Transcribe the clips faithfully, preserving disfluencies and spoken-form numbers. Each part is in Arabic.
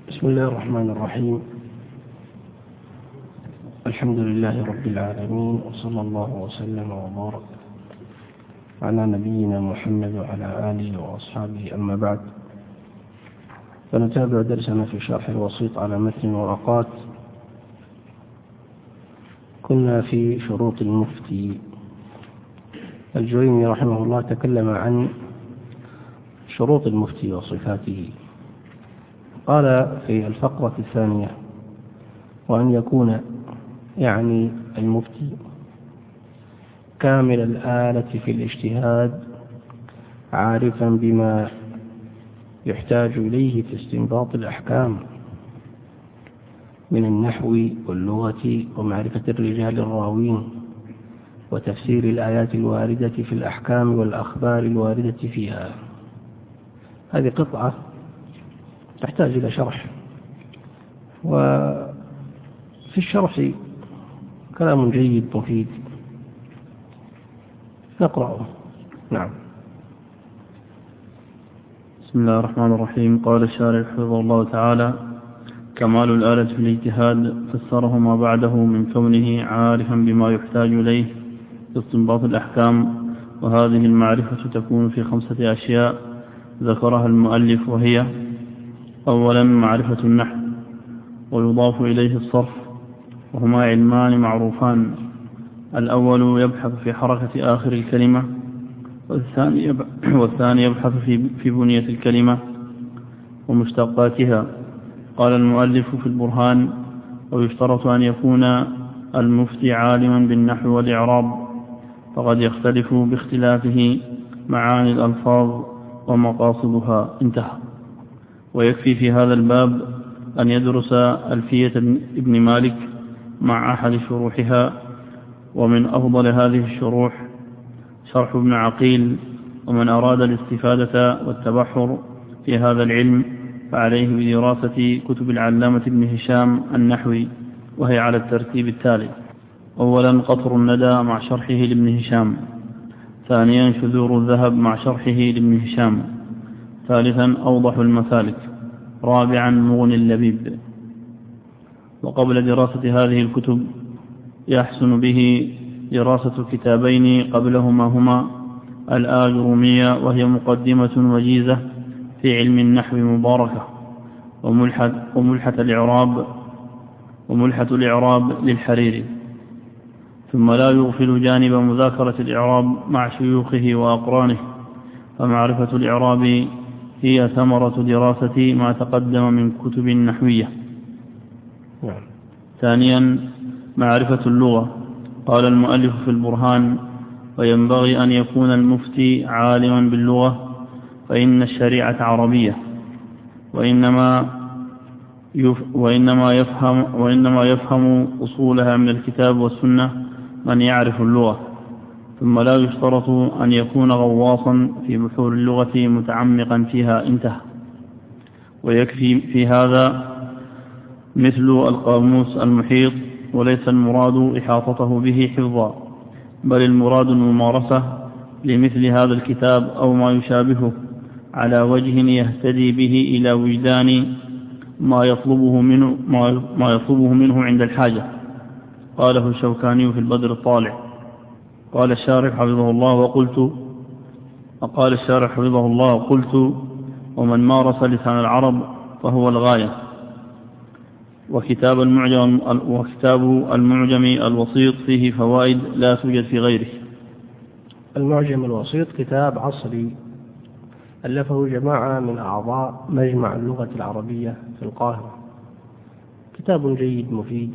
بسم الله الرحمن الرحيم. الحمد لله رب العالمين، وصلى الله وسلم وبارك على نبينا محمد وعلى آله وأصحابه، أما بعد، فنتابع درسنا في شرح الوسيط على متن ورقات. كنا في شروط المفتي. الجويني رحمه الله تكلم عن شروط المفتي وصفاته. قال في الفقرة الثانية: وأن يكون يعني المفتي كامل الآلة في الاجتهاد، عارفا بما يحتاج إليه في استنباط الأحكام من النحو واللغة ومعرفة الرجال الراوين وتفسير الآيات الواردة في الأحكام والأخبار الواردة فيها. هذه قطعة تحتاج إلى شرح، وفي الشرح كلام جيد مفيد نقرأه. نعم. بسم الله الرحمن الرحيم. قال الشارع حفظه الله تعالى: كمال الآلة في الاجتهاد فسره ما بعده من كونه عارفا بما يحتاج إليه في استنباط الأحكام، وهذه المعرفة تكون في خمسة أشياء ذكرها المؤلف، وهي: أولا معرفة النحو، ويضاف إليه الصرف، وهما علمان معروفان: الأول يبحث في حركة آخر الكلمة، والثاني والثاني يبحث في في بنية الكلمة ومشتقاتها. قال المؤلف في البرهان: ويشترط أن يكون المفتي عالما بالنحو والإعراب، فقد يختلف باختلافه معاني الألفاظ ومقاصدها. انتهى. ويكفي في هذا الباب أن يدرس ألفية ابن مالك مع أحد شروحها، ومن أفضل هذه الشروح شرح ابن عقيل. ومن أراد الاستفادة والتبحر في هذا العلم فعليه بدراسة كتب العلامة ابن هشام النحوي، وهي على الترتيب التالي: أولا قطر الندى مع شرحه لابن هشام، ثانيا شذور الذهب مع شرحه لابن هشام، ثالثا أوضح المسالك، رابعا مغني اللبيب. وقبل دراسة هذه الكتب يحسن به دراسة كتابين قبلهما، هما الآجرومية، وهي مقدمة وجيزة في علم النحو مباركة، وملحة, وملحة الإعراب وملحة الإعراب للحريري. ثم لا يغفل جانب مذاكرة الإعراب مع شيوخه وأقرانه، فمعرفة الإعراب هي ثمرة دراسة ما تقدم من كتب نحوية. ثانيا معرفة اللغة. قال المؤلف في البرهان: وينبغي أن يكون المفتي عالما باللغة، فإن الشريعة عربية، وإنما وإنما يفهم وإنما يفهم أصولها من الكتاب والسنة من يعرف اللغة. ثم لا يشترط أن يكون غواصا في بحور اللغة متعمقا فيها. انتهى. ويكفي في هذا مثل القاموس المحيط، وليس المراد إحاطته به حفظا، بل المراد الممارسة لمثل هذا الكتاب أو ما يشابهه على وجه يهتدي به إلى وجدان ما يطلبه منه, ما يطلبه منه عند الحاجة. قاله الشوكاني في البدر الطالع. قال الشارح حفظه الله وقلت قال الشارح حفظه الله قلت ومن مارس لسان العرب فهو الغاية. وكتاب المعجم, وكتاب المعجم الوسيط فيه فوائد لا توجد في غيره. المعجم الوسيط كتاب عصري ألفه جماعة من أعضاء مجمع اللغة العربية في القاهرة. كتاب جيد مفيد،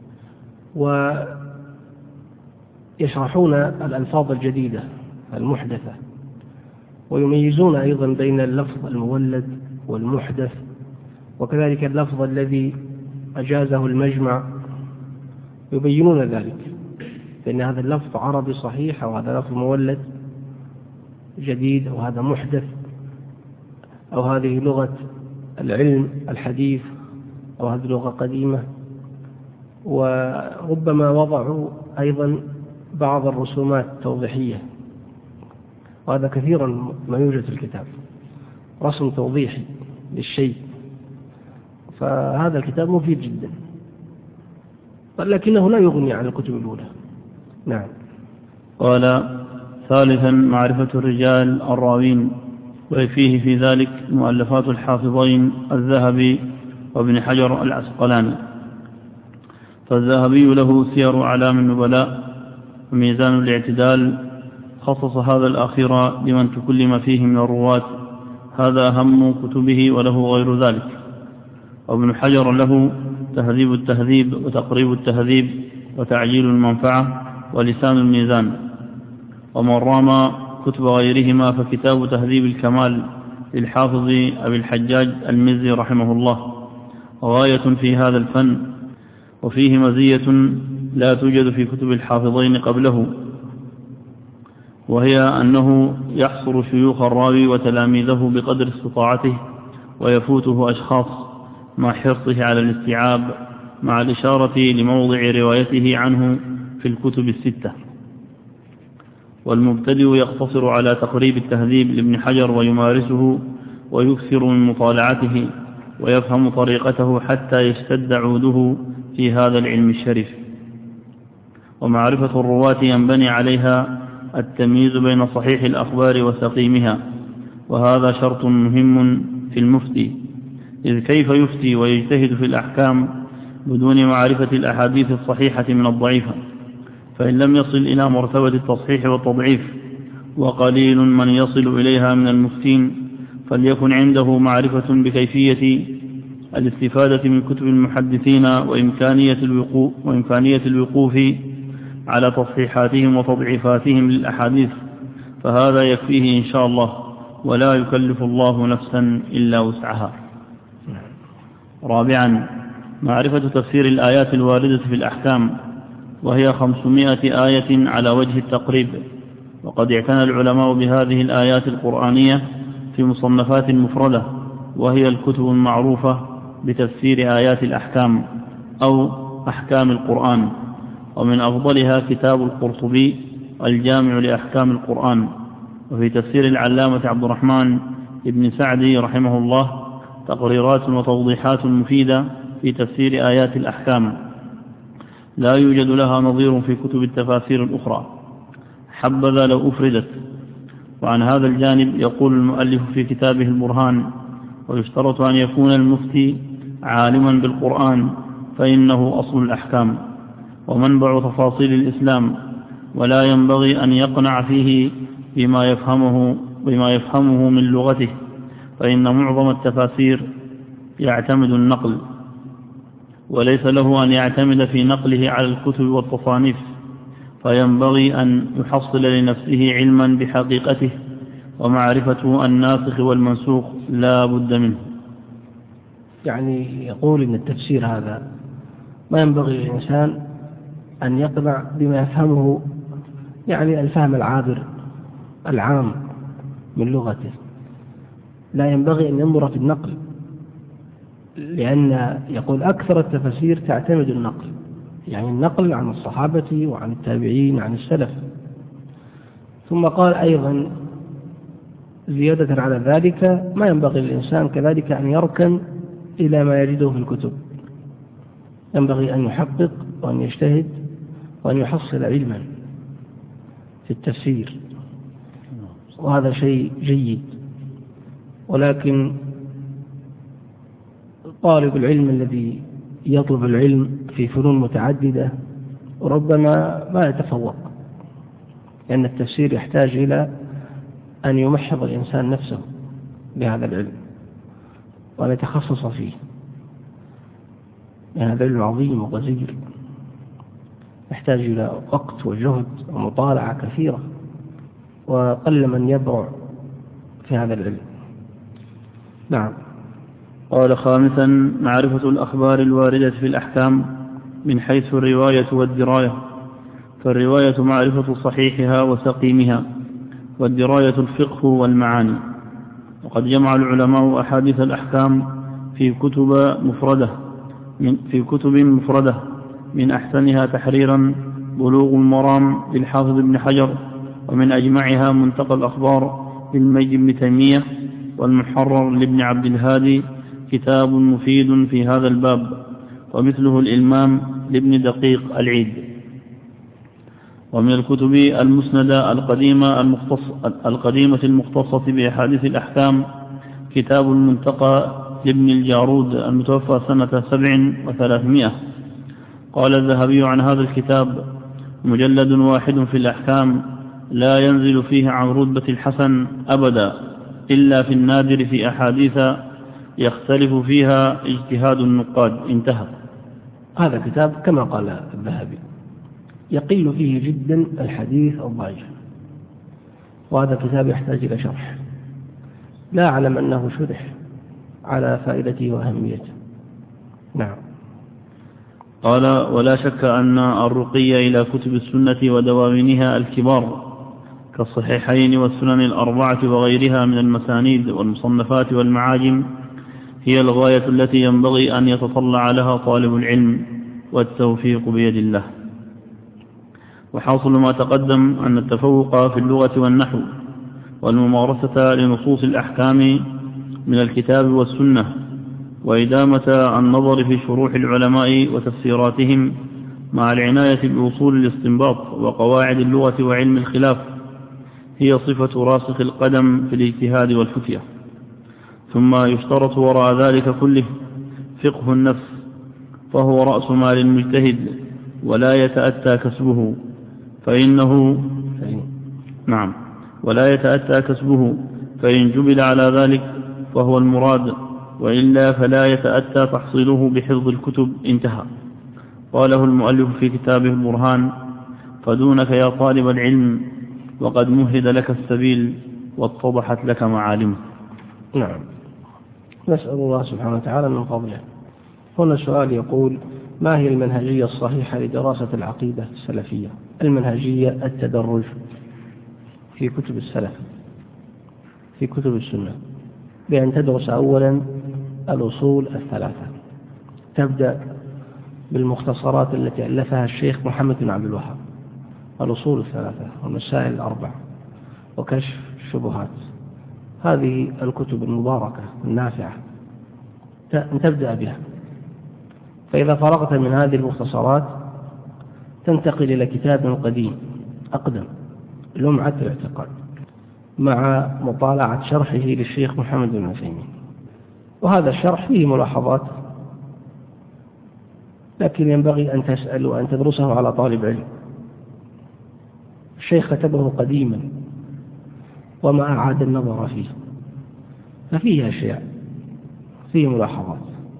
ويشرحون الألفاظ الجديدة المحدثة، ويميزون أيضا بين اللفظ المولد والمحدث، وكذلك اللفظ الذي أجازه المجمع، يبينون ذلك، فإن هذا اللفظ عربي صحيح، أو هذا لفظ مولد جديد، أو هذا محدث، أو هذه لغة العلم الحديث، أو هذه لغة قديمة. وربما وضعوا أيضا بعض الرسومات التوضيحية، وهذا كثيرا ما يوجد في الكتاب، رسم توضيحي للشيء. فهذا الكتاب مفيد جدا، لكنه لا يغني عن الكتب الأولى. نعم. قال ثالثا معرفة الرجال الراوين، وفيه في ذلك مؤلفات الحافظين الذهبي وابن حجر العسقلاني. فالذهبي له سير أعلام النبلاء وميزان الاعتدال، خصص هذا الأخير لمن تكلم فيه من الرواة، هذا أهم كتبه وله غير ذلك. وابن حجر له تهذيب التهذيب وتقريب التهذيب وتعجيل المنفعة ولسان الميزان. ومن رام كتب غيرهما فكتاب تهذيب الكمال للحافظ أبي الحجاج المزي رحمه الله غاية في هذا الفن، وفيه مزية لا توجد في كتب الحافظين قبله، وهي أنه يحصر شيوخ الراوي وتلاميذه بقدر استطاعته، ويفوته أشخاص مع حرصه على الاستيعاب، مع الإشارة لموضع روايته عنه في الكتب الستة. والمبتدئ يقتصر على تقريب التهذيب لابن حجر ويمارسه ويكثر من مطالعته ويفهم طريقته حتى يشتد عوده في هذا العلم الشريف. ومعرفة الرواة ينبني عليها التمييز بين صحيح الأخبار وسقيمها، وهذا شرط مهم في المفتي، إذ كيف يفتي ويجتهد في الأحكام بدون معرفة الأحاديث الصحيحة من الضعيفة؟ فإن لم يصل إلى مرتبة التصحيح والتضعيف، وقليل من يصل إليها من المفتين، فليكن عنده معرفة بكيفية الاستفادة من كتب المحدثين وإمكانية الوقوف, وإمكانية الوقوف على تصحيحاتهم وتضعيفاتهم للأحاديث، فهذا يكفيه إن شاء الله، ولا يكلف الله نفسا إلا وسعها. رابعا معرفة تفسير الآيات الواردة في الأحكام، وهي خمسمائة آية على وجه التقريب، وقد اعتنى العلماء بهذه الآيات القرآنية في مصنفات مفردة، وهي الكتب المعروفة بتفسير آيات الأحكام أو أحكام القرآن، ومن أفضلها كتاب القرطبي الجامع لأحكام القرآن. وفي تفسير العلامة عبد الرحمن ابن سعدي رحمه الله تقريرات وتوضيحات مفيدة في تفسير آيات الأحكام لا يوجد لها نظير في كتب التفاسير الأخرى، حبذا لو أفردت. وعن هذا الجانب يقول المؤلف في كتابه البرهان: ويشترط أن يكون المفتي عالما بالقرآن، فإنه أصل الأحكام ومنبع تفاصيل الإسلام، ولا ينبغي أن يقنع فيه بما يفهمه, بما يفهمه من لغته، فإن معظم التفاسير يعتمد النقل، وليس له أن يعتمد في نقله على الكتب والتصانيف، فينبغي أن يحصل لنفسه علما بحقيقته، ومعرفة الناسخ والمنسوخ لا بد منه. يعني يقول إن التفسير هذا ما ينبغي للإنسان أن يقنع بما يفهمه، يعني الفهم العابر العام من لغته، لا ينبغي أن ينظر في النقل، لأن يقول أكثر التفاسير تعتمد النقل، يعني النقل عن الصحابة وعن التابعين عن السلف. ثم قال أيضا زيادة على ذلك: ما ينبغي للإنسان كذلك أن يركن إلى ما يجده في الكتب، ينبغي أن يحقق وأن يجتهد وأن يحصل علما في التفسير، وهذا شيء جيد. ولكن طالب العلم الذي يطلب العلم في فنون متعددة ربما ما يتفوق، لأن التفسير يحتاج إلى أن يمحض الإنسان نفسه بهذا العلم وأن يتخصص فيه، لأن هذا العلم عظيم وغزير، يحتاج إلى وقت وجهد ومطالعة كثيرة، وقل من يبرع في هذا العلم. نعم. قال خامسا معرفة الأخبار الواردة في الأحكام من حيث الرواية والدراية، فالرواية معرفة صحيحها وسقيمها، والدراية الفقه والمعاني. وقد جمع العلماء أحاديث الأحكام في كتب مفردة من في كتب مفردة من أحسنها تحريرا بلوغ المرام للحافظ ابن حجر، ومن أجمعها منتقى الأخبار للمجد بن تيمية، والمحرر لابن عبد الهادي كتاب مفيد في هذا الباب، ومثله الإلمام لابن دقيق العيد. ومن الكتب المسندة القديمة المختص القديمة المختصة بأحاديث الأحكام كتاب المنتقى لابن الجارود المتوفى سنة سبع وثلاثمائة. قال الذهبي عن هذا الكتاب: مجلد واحد في الأحكام لا ينزل فيه عن رتبة الحسن أبدا إلا في النادر في أحاديث يختلف فيها اجتهاد النقاد. انتهى. هذا كتاب كما قال الذهبي يقل فيه جدا الحديث الضعيف، وهذا كتاب يحتاج إلى شرح. لا أعلم أنه شرح على فائدته وأهميته. نعم. قال: ولا شك أن الرقي إلى كتب السنة ودواوينها الكبار كالصحيحين والسنن الأربعة وغيرها من المسانيد والمصنفات والمعاجم هي الغاية التي ينبغي أن يتطلع لها طالب العلم، والتوفيق بيد الله. وحاصل ما تقدم أن التفوق في اللغة والنحو والممارسة لنصوص الأحكام من الكتاب والسنة وإدامة النظر في شروح العلماء وتفسيراتهم مع العناية بأصول الاستنباط وقواعد اللغة وعلم الخلاف هي صفة راسخ القدم في الاجتهاد والفتية. ثم يشترط وراء ذلك كله فقه النفس، فهو رأس مال المجتهد ولا يتأتى كسبه فإنه نعم ولا يتأتى كسبه فإن جبل على ذلك فهو المراد، وإلا فلا يتأتى تحصيله بحفظ الكتب. انتهى. قاله المؤلف في كتابه البرهان: فدونك يا طالب العلم وقد مهد لك السبيل واتضحت لك معالمه. نعم. نسأل الله سبحانه وتعالى من فضله. هنا سؤال يقول: ما هي المنهجية الصحيحة لدراسة العقيدة السلفية؟ المنهجية التدرج في كتب السلف في كتب السنة، بأن تدرس أولا الأصول الثلاثة. تبدأ بالمختصرات التي ألفها الشيخ محمد بن عبد الوهاب، الأصول الثلاثة والمسائل الأربع وكشف الشبهات. هذه الكتب المباركة النافعة تبدأ بها. فإذا فرغت من هذه المختصرات تنتقل إلى كتاب قديم أقدم، لمعة الاعتقاد، مع مطالعة شرحه للشيخ محمد بن عثيمين. وهذا الشرح فيه ملاحظات، لكن ينبغي أن تسأل وأن تدرسه على طالب علم. الشيخ كتبه قديما وما أعاد النظر فيه، ففيه أشياء، فيه ملاحظات،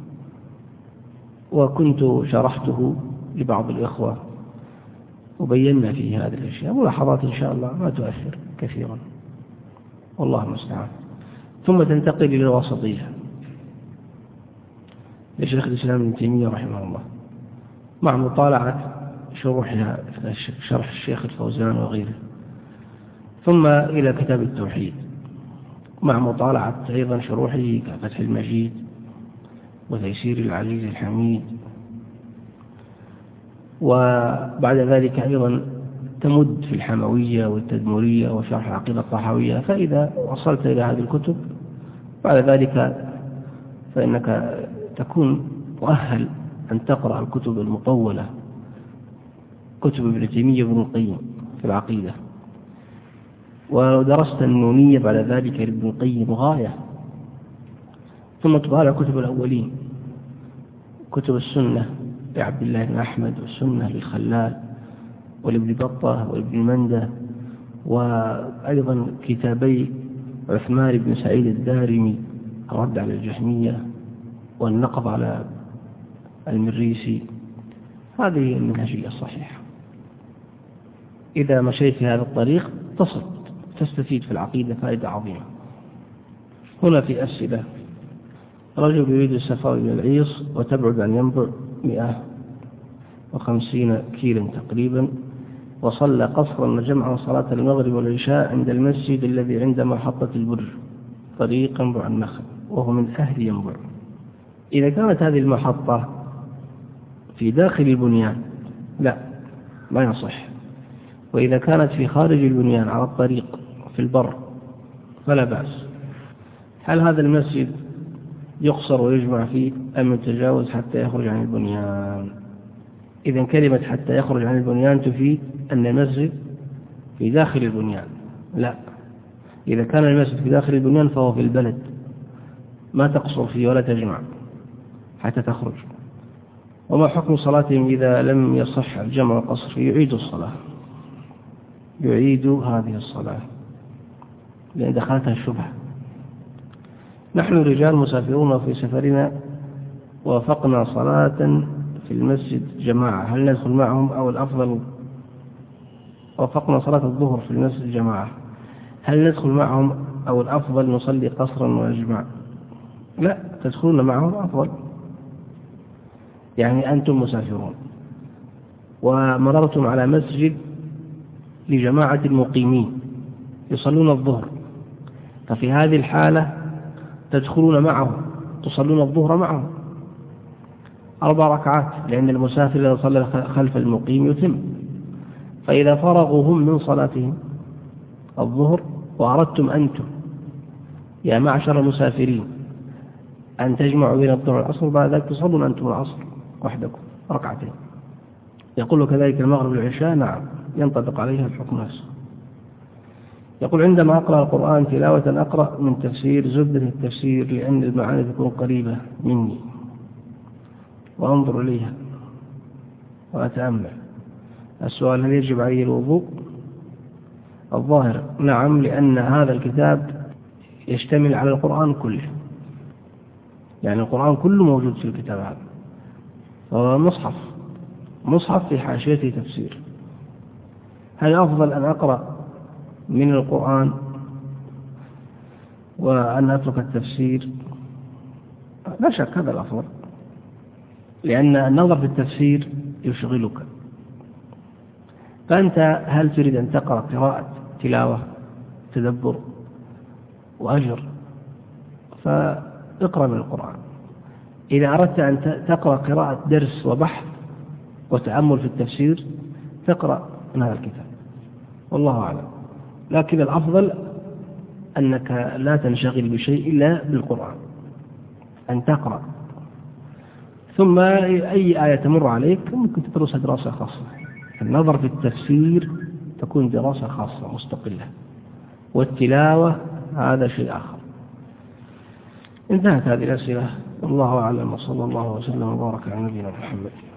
وكنت شرحته لبعض الإخوة وبينا فيه هذه الأشياء، ملاحظات إن شاء الله ما تؤثر كثيرا، والله المستعان. ثم تنتقل إلى الوسطية لشيخ الإسلام ابن تيمية رحمه الله، مع مطالعة شروحها شرح الشيخ الفوزان وغيره. ثم إلى كتاب التوحيد مع مطالعة أيضا شروحه كفتح المجيد وتيسير العزيز الحميد. وبعد ذلك أيضا تمد في الحموية والتدمرية وشرح العقيدة الطحاوية. فإذا وصلت إلى هذه الكتب بعد ذلك فإنك تكون مؤهل أن تقرأ الكتب المطولة، كتب ابن تيمية وابن القيم في العقيدة. ودرست النونية بعد ذلك لابن القيم غاية. ثم تطالع كتب الأولين، كتب السنة لعبد الله بن أحمد، والسنة للخلال ولابن بطة والابن مندة، وأيضا كتابي عثمان بن سعيد الدارمي الرد على الجهمية والنقض على المريسي. هذه المنهجية الصحيحة. إذا مشيت في هذا الطريق تصل تستفيد في العقيدة فائدة عظيمة. هنا في أسئلة: رجل يريد السفر إلى العيص وتبعد عن ينبع مئة وخمسين كيلا تقريبا، وصلى قصرا وجمعا صلاة المغرب والعشاء عند المسجد الذي عند محطة البر طريق ينبع النخل، وهو من أهل ينبع. إذا كانت هذه المحطة في داخل البنيان لا ما يصح، وإذا كانت في خارج البنيان على الطريق في البر فلا بأس. هل هذا المسجد يقصر ويجمع فيه أم يتجاوز حتى يخرج عن البنيان؟ إذن كلمة حتى يخرج عن البنيان تفيد أن المسجد في داخل البنيان. لا، إذا كان المسجد في داخل البنيان فهو في البلد، ما تقصر فيه ولا تجمع حتى تخرج. وما حكم صلاتهم إذا لم يصح الجمع والقصر؟ يعيد الصلاة، يعيد هذه الصلاة لأن دخلتها الشبهة. نحن رجال مسافرون في سفرنا وافقنا صلاة في المسجد جماعة، هل ندخل معهم أو الأفضل؟ وافقنا صلاة الظهر في المسجد جماعة، هل ندخل معهم أو الأفضل نصلي قصرا ونجمع؟ لا، تدخلون معهم أفضل. يعني أنتم مسافرون ومررتم على مسجد لجماعة المقيمين يصلون الظهر، ففي هذه الحالة تدخلون معهم تصلون الظهر معهم أربع ركعات، لأن المسافر إذا صلى خلف المقيم يتم. فإذا فرغوا هم من صلاتهم الظهر وأردتم أنتم يا معشر المسافرين أن تجمعوا بين الظهر والعصر، بعد ذلك تصلون أنتم العصر وحدكم ركعتين. يقول كذلك المغرب والعشاء، نعم ينطبق عليها الحكم نفسه. يقول عندما أقرأ القرآن تلاوة أقرأ من تفسير زبدة التفسير لأن المعاني تكون قريبة مني وأنظر إليها وأتأمل. السؤال: هل يجب علي الوضوء؟ الظاهر نعم، لأن هذا الكتاب يشتمل على القرآن كله، يعني القرآن كله موجود في الكتاب هذا، فهو مصحف مصحف في حاشيته تفسير. هل أفضل أن أقرأ من القرآن وأن أترك التفسير؟ لا شك هذا الأفضل، لأن النظر في التفسير يشغلك. فأنت هل تريد أن تقرأ قراءة تلاوة تدبر وأجر، فاقرأ من القرآن. إذا أردت أن تقرأ قراءة درس وبحث وتأمل في التفسير تقرأ من هذا الكتاب، والله أعلم. لكن الأفضل أنك لا تنشغل بشيء إلا بالقرآن، أن تقرأ، ثم أي آية تمر عليك ممكن تدرسها دراسة خاصة. النظر في التفسير تكون دراسة خاصة مستقلة، والتلاوة هذا شيء آخر. انتهت هذه الأسئلة، والله أعلم، وصلى الله وسلم وبارك على نبينا محمد.